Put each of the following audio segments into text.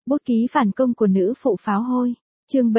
Bút ký phản công của nữ phụ pháo hôi. Chương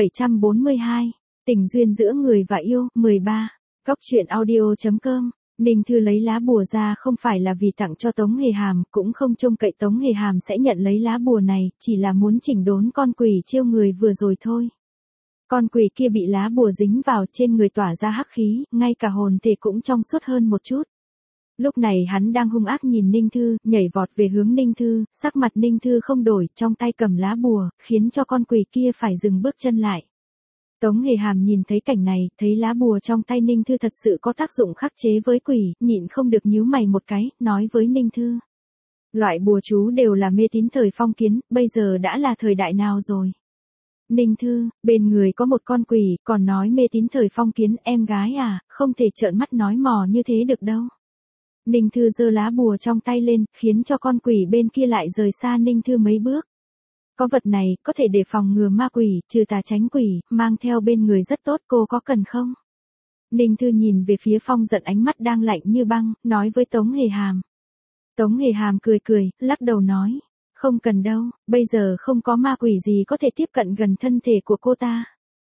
742. Tình duyên giữa người và yêu. 13. Góc truyện audio.com. Ninh Thư lấy lá bùa ra không phải là vì tặng cho Tống Hề Hàm, cũng không trông cậy Tống Hề Hàm sẽ nhận lấy lá bùa này, chỉ là muốn chỉnh đốn con quỷ chiêu người vừa rồi thôi. Con quỷ kia bị lá bùa dính vào trên người tỏa ra hắc khí, ngay cả hồn thể cũng trong suốt hơn một chút. Lúc này hắn đang hung ác nhìn Ninh Thư, nhảy vọt về hướng Ninh Thư, sắc mặt Ninh Thư không đổi, trong tay cầm lá bùa, khiến cho con quỷ kia phải dừng bước chân lại. Tống Hề Hàm nhìn thấy cảnh này, thấy lá bùa trong tay Ninh Thư thật sự có tác dụng khắc chế với quỷ, nhịn không được nhíu mày một cái, nói với Ninh Thư. Loại bùa chú đều là mê tín thời phong kiến, bây giờ đã là thời đại nào rồi? Ninh Thư, bên người có một con quỷ, còn nói mê tín thời phong kiến, em gái à, không thể trợn mắt nói mò như thế được đâu. Ninh Thư giơ lá bùa trong tay lên, khiến cho con quỷ bên kia lại rời xa Ninh Thư mấy bước. Có vật này, có thể để phòng ngừa ma quỷ, trừ tà tránh quỷ, mang theo bên người rất tốt, cô có cần không? Ninh Thư nhìn về phía Phong Dận, ánh mắt đang lạnh như băng, nói với Tống Hề Hàm. Tống Hề Hàm cười cười, lắc đầu nói. Không cần đâu, bây giờ không có ma quỷ gì có thể tiếp cận gần thân thể của cô ta.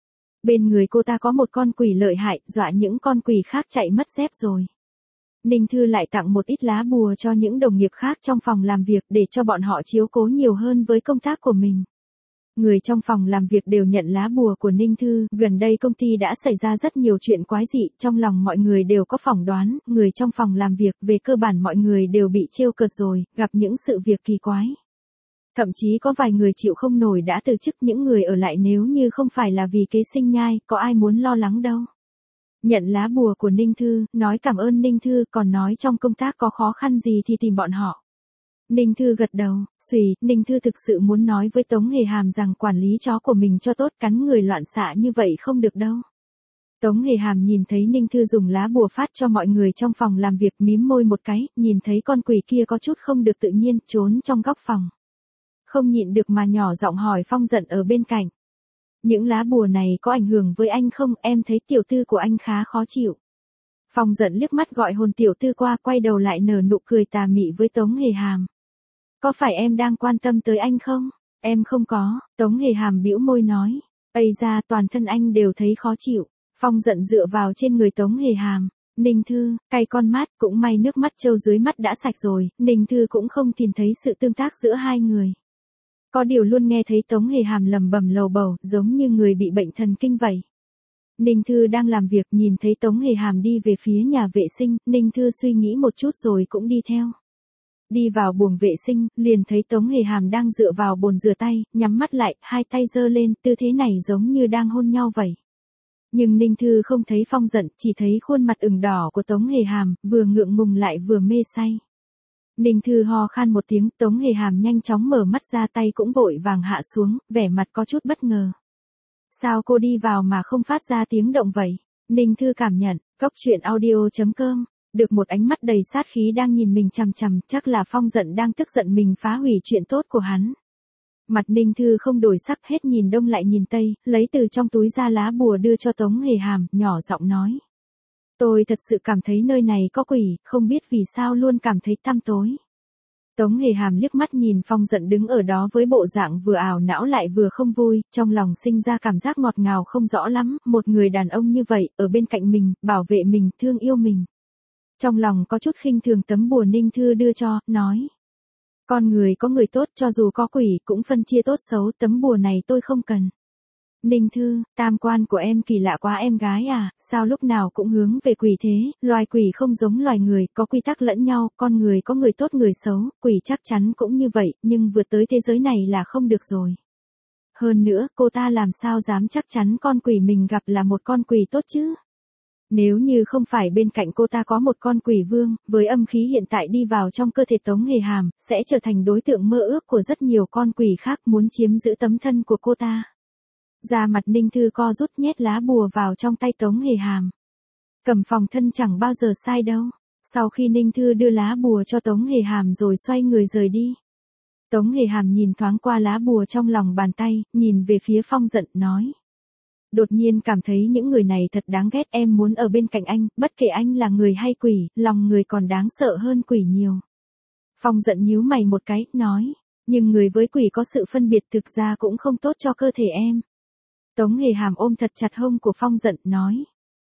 Bên người cô ta có một con quỷ lợi hại, dọa những con quỷ khác chạy mất dép rồi. Ninh Thư lại tặng một ít lá bùa cho những đồng nghiệp khác trong phòng làm việc để cho bọn họ chiếu cố nhiều hơn với công tác của mình. Người trong phòng làm việc đều nhận lá bùa của Ninh Thư, gần đây công ty đã xảy ra rất nhiều chuyện quái dị, trong lòng mọi người đều có phỏng đoán, người trong phòng làm việc về cơ bản mọi người đều bị trêu cợt rồi, gặp những sự việc kỳ quái. Thậm chí có vài người chịu không nổi đã từ chức, những người ở lại nếu như không phải là vì kế sinh nhai, có ai muốn lo lắng đâu. Nhận lá bùa của Ninh Thư, nói cảm ơn Ninh Thư, còn nói trong công tác có khó khăn gì thì tìm bọn họ. Ninh Thư gật đầu, Ninh Thư thực sự muốn nói với Tống Hề Hàm rằng quản lý chó của mình cho tốt, cắn người loạn xạ như vậy không được đâu. Tống Hề Hàm nhìn thấy Ninh Thư dùng lá bùa phát cho mọi người trong phòng làm việc, mím môi một cái, nhìn thấy con quỷ kia có chút không được tự nhiên, trốn trong góc phòng. Không nhịn được mà nhỏ giọng hỏi Phong Dận ở bên cạnh. Những lá bùa này có ảnh hưởng với anh không, em thấy tiểu tư của anh khá khó chịu. Phong Dận liếc mắt gọi hồn tiểu tư qua, quay đầu lại nở nụ cười tà mị với Tống Hề Hàm. Có phải em đang quan tâm tới anh không? Em không có, Tống Hề Hàm bĩu môi nói. Ây ra, toàn thân anh đều thấy khó chịu. Phong Dận dựa vào trên người Tống Hề Hàm. Ninh Thư, cay con mắt, cũng may nước mắt trâu dưới mắt đã sạch rồi, Ninh Thư cũng không tìm thấy sự tương tác giữa hai người. Có điều luôn nghe thấy Tống Hề Hàm lầm bầm lầu bầu, giống như người bị bệnh thần kinh vậy. Ninh Thư đang làm việc, nhìn thấy Tống Hề Hàm đi về phía nhà vệ sinh, Ninh Thư suy nghĩ một chút rồi cũng đi theo. Đi vào buồng vệ sinh, liền thấy Tống Hề Hàm đang dựa vào bồn rửa tay, nhắm mắt lại, hai tay giơ lên, tư thế này giống như đang hôn nhau vậy. Nhưng Ninh Thư không thấy Phong Dận, chỉ thấy khuôn mặt ửng đỏ của Tống Hề Hàm, vừa ngượng ngùng lại vừa mê say. Ninh Thư ho khan một tiếng, Tống Hề Hàm nhanh chóng mở mắt ra, tay cũng vội vàng hạ xuống, vẻ mặt có chút bất ngờ. Sao cô đi vào mà không phát ra tiếng động vậy? Ninh Thư cảm nhận, góc truyện audio.com, được một ánh mắt đầy sát khí đang nhìn mình chằm chằm, chắc là Phong Dận đang tức giận mình phá hủy chuyện tốt của hắn. Mặt Ninh Thư không đổi sắc, hết nhìn đông lại nhìn tây, lấy từ trong túi ra lá bùa đưa cho Tống Hề Hàm, nhỏ giọng nói. Tôi thật sự cảm thấy nơi này có quỷ, không biết vì sao luôn cảm thấy tăm tối. Tống Hề Hàm liếc mắt nhìn Phong Dận đứng ở đó với bộ dạng vừa ảo não lại vừa không vui, trong lòng sinh ra cảm giác ngọt ngào không rõ lắm, một người đàn ông như vậy, ở bên cạnh mình, bảo vệ mình, thương yêu mình. Trong lòng có chút khinh thường tấm bùa Ninh Thư đưa cho, nói. Con người có người tốt, cho dù có quỷ cũng phân chia tốt xấu, tấm bùa này tôi không cần. Ninh Thư, tam quan của em kỳ lạ quá em gái à, sao lúc nào cũng hướng về quỷ thế, loài quỷ không giống loài người, có quy tắc lẫn nhau, con người có người tốt người xấu, quỷ chắc chắn cũng như vậy, nhưng vượt tới thế giới này là không được rồi. Hơn nữa, cô ta làm sao dám chắc chắn con quỷ mình gặp là một con quỷ tốt chứ? Nếu như không phải bên cạnh cô ta có một con quỷ vương, với âm khí hiện tại đi vào trong cơ thể Tống Hề Hàm, sẽ trở thành đối tượng mơ ước của rất nhiều con quỷ khác muốn chiếm giữ tấm thân của cô ta. Da mặt Ninh Thư co rút, nhét lá bùa vào trong tay Tống Hề Hàm. Cầm phòng thân chẳng bao giờ sai đâu. Sau khi Ninh Thư đưa lá bùa cho Tống Hề Hàm rồi xoay người rời đi. Tống Hề Hàm nhìn thoáng qua lá bùa trong lòng bàn tay, nhìn về phía Phong Dận, nói. Đột nhiên cảm thấy những người này thật đáng ghét, em muốn ở bên cạnh anh, bất kể anh là người hay quỷ, lòng người còn đáng sợ hơn quỷ nhiều. Phong Dận nhíu mày một cái, nói. Nhưng người với quỷ có sự phân biệt thực ra cũng không tốt cho cơ thể em. Tống Hề Hàm ôm thật chặt hông của Phong Dận, nói.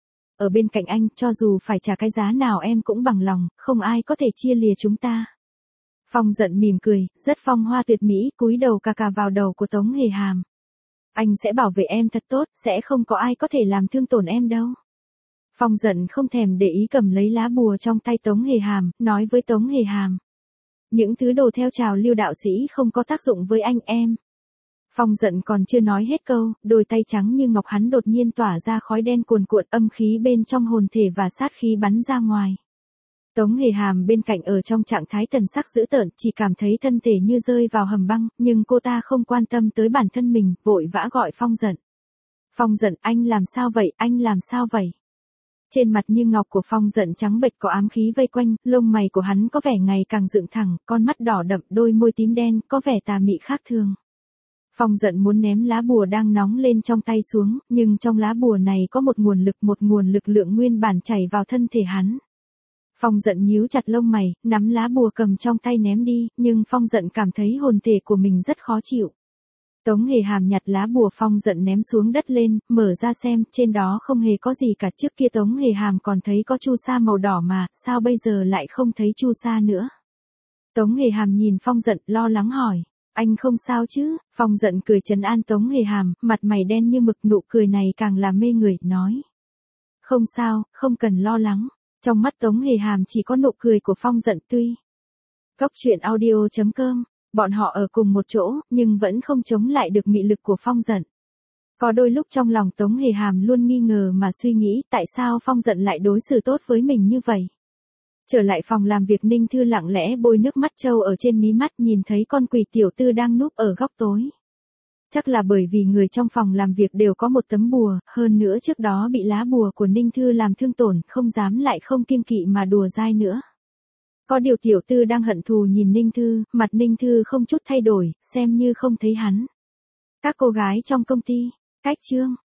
Ở bên cạnh anh, cho dù phải trả cái giá nào em cũng bằng lòng, không ai có thể chia lìa chúng ta. Phong Dận mỉm cười, rất phong hoa tuyệt mỹ, cúi đầu cà cà vào đầu của Tống Hề Hàm. Anh sẽ bảo vệ em thật tốt, sẽ không có ai có thể làm thương tổn em đâu. Phong Dận không thèm để ý cầm lấy lá bùa trong tay Tống Hề Hàm, nói với Tống Hề Hàm. Những thứ đồ theo trào lưu đạo sĩ không có tác dụng với anh em. Phong Dận còn chưa nói hết câu, đôi tay trắng như ngọc hắn đột nhiên tỏa ra khói đen cuồn cuộn, âm khí bên trong hồn thể và sát khí bắn ra ngoài. Tống Hề Hàm bên cạnh ở trong trạng thái thần sắc dữ tợn, chỉ cảm thấy thân thể như rơi vào hầm băng, nhưng cô ta không quan tâm tới bản thân mình, vội vã gọi Phong Dận. Phong Dận, anh làm sao vậy, anh làm sao vậy? Trên mặt như ngọc của Phong Dận trắng bệch có ám khí vây quanh, lông mày của hắn có vẻ ngày càng dựng thẳng, con mắt đỏ đậm, đôi môi tím đen, có vẻ tà mị khác thường. Phong Dận muốn ném lá bùa đang nóng lên trong tay xuống, nhưng trong lá bùa này có một nguồn lực lượng nguyên bản chảy vào thân thể hắn. Phong Dận nhíu chặt lông mày, nắm lá bùa cầm trong tay ném đi, nhưng Phong Dận cảm thấy hồn thể của mình rất khó chịu. Tống Hề Hàm nhặt lá bùa Phong Dận ném xuống đất lên, mở ra xem, trên đó không hề có gì cả. Trước kia Tống Hề Hàm còn thấy có chu sa màu đỏ mà, sao bây giờ lại không thấy chu sa nữa? Tống Hề Hàm nhìn Phong Dận, lo lắng hỏi. Anh không sao chứ? Phong Dận cười trấn an Tống Hề Hàm, mặt mày đen như mực, nụ cười này càng làm mê người, nói. Không sao, không cần lo lắng. Trong mắt Tống Hề Hàm chỉ có nụ cười của Phong Dận tuy. Cốc truyện audio.com, bọn họ ở cùng một chỗ, nhưng vẫn không chống lại được mị lực của Phong Dận. Có đôi lúc trong lòng Tống Hề Hàm luôn nghi ngờ mà suy nghĩ tại sao Phong Dận lại đối xử tốt với mình như vậy. Trở lại phòng làm việc, Ninh Thư lặng lẽ bôi nước mắt trâu ở trên mí mắt, nhìn thấy con quỷ tiểu tư đang núp ở góc tối. Chắc là bởi vì người trong phòng làm việc đều có một tấm bùa, hơn nữa trước đó bị lá bùa của Ninh Thư làm thương tổn, không dám lại không kiêng kỵ mà đùa dai nữa. Có điều tiểu tư đang hận thù nhìn Ninh Thư, mặt Ninh Thư không chút thay đổi, xem như không thấy hắn. Các cô gái trong công ty, cách chương.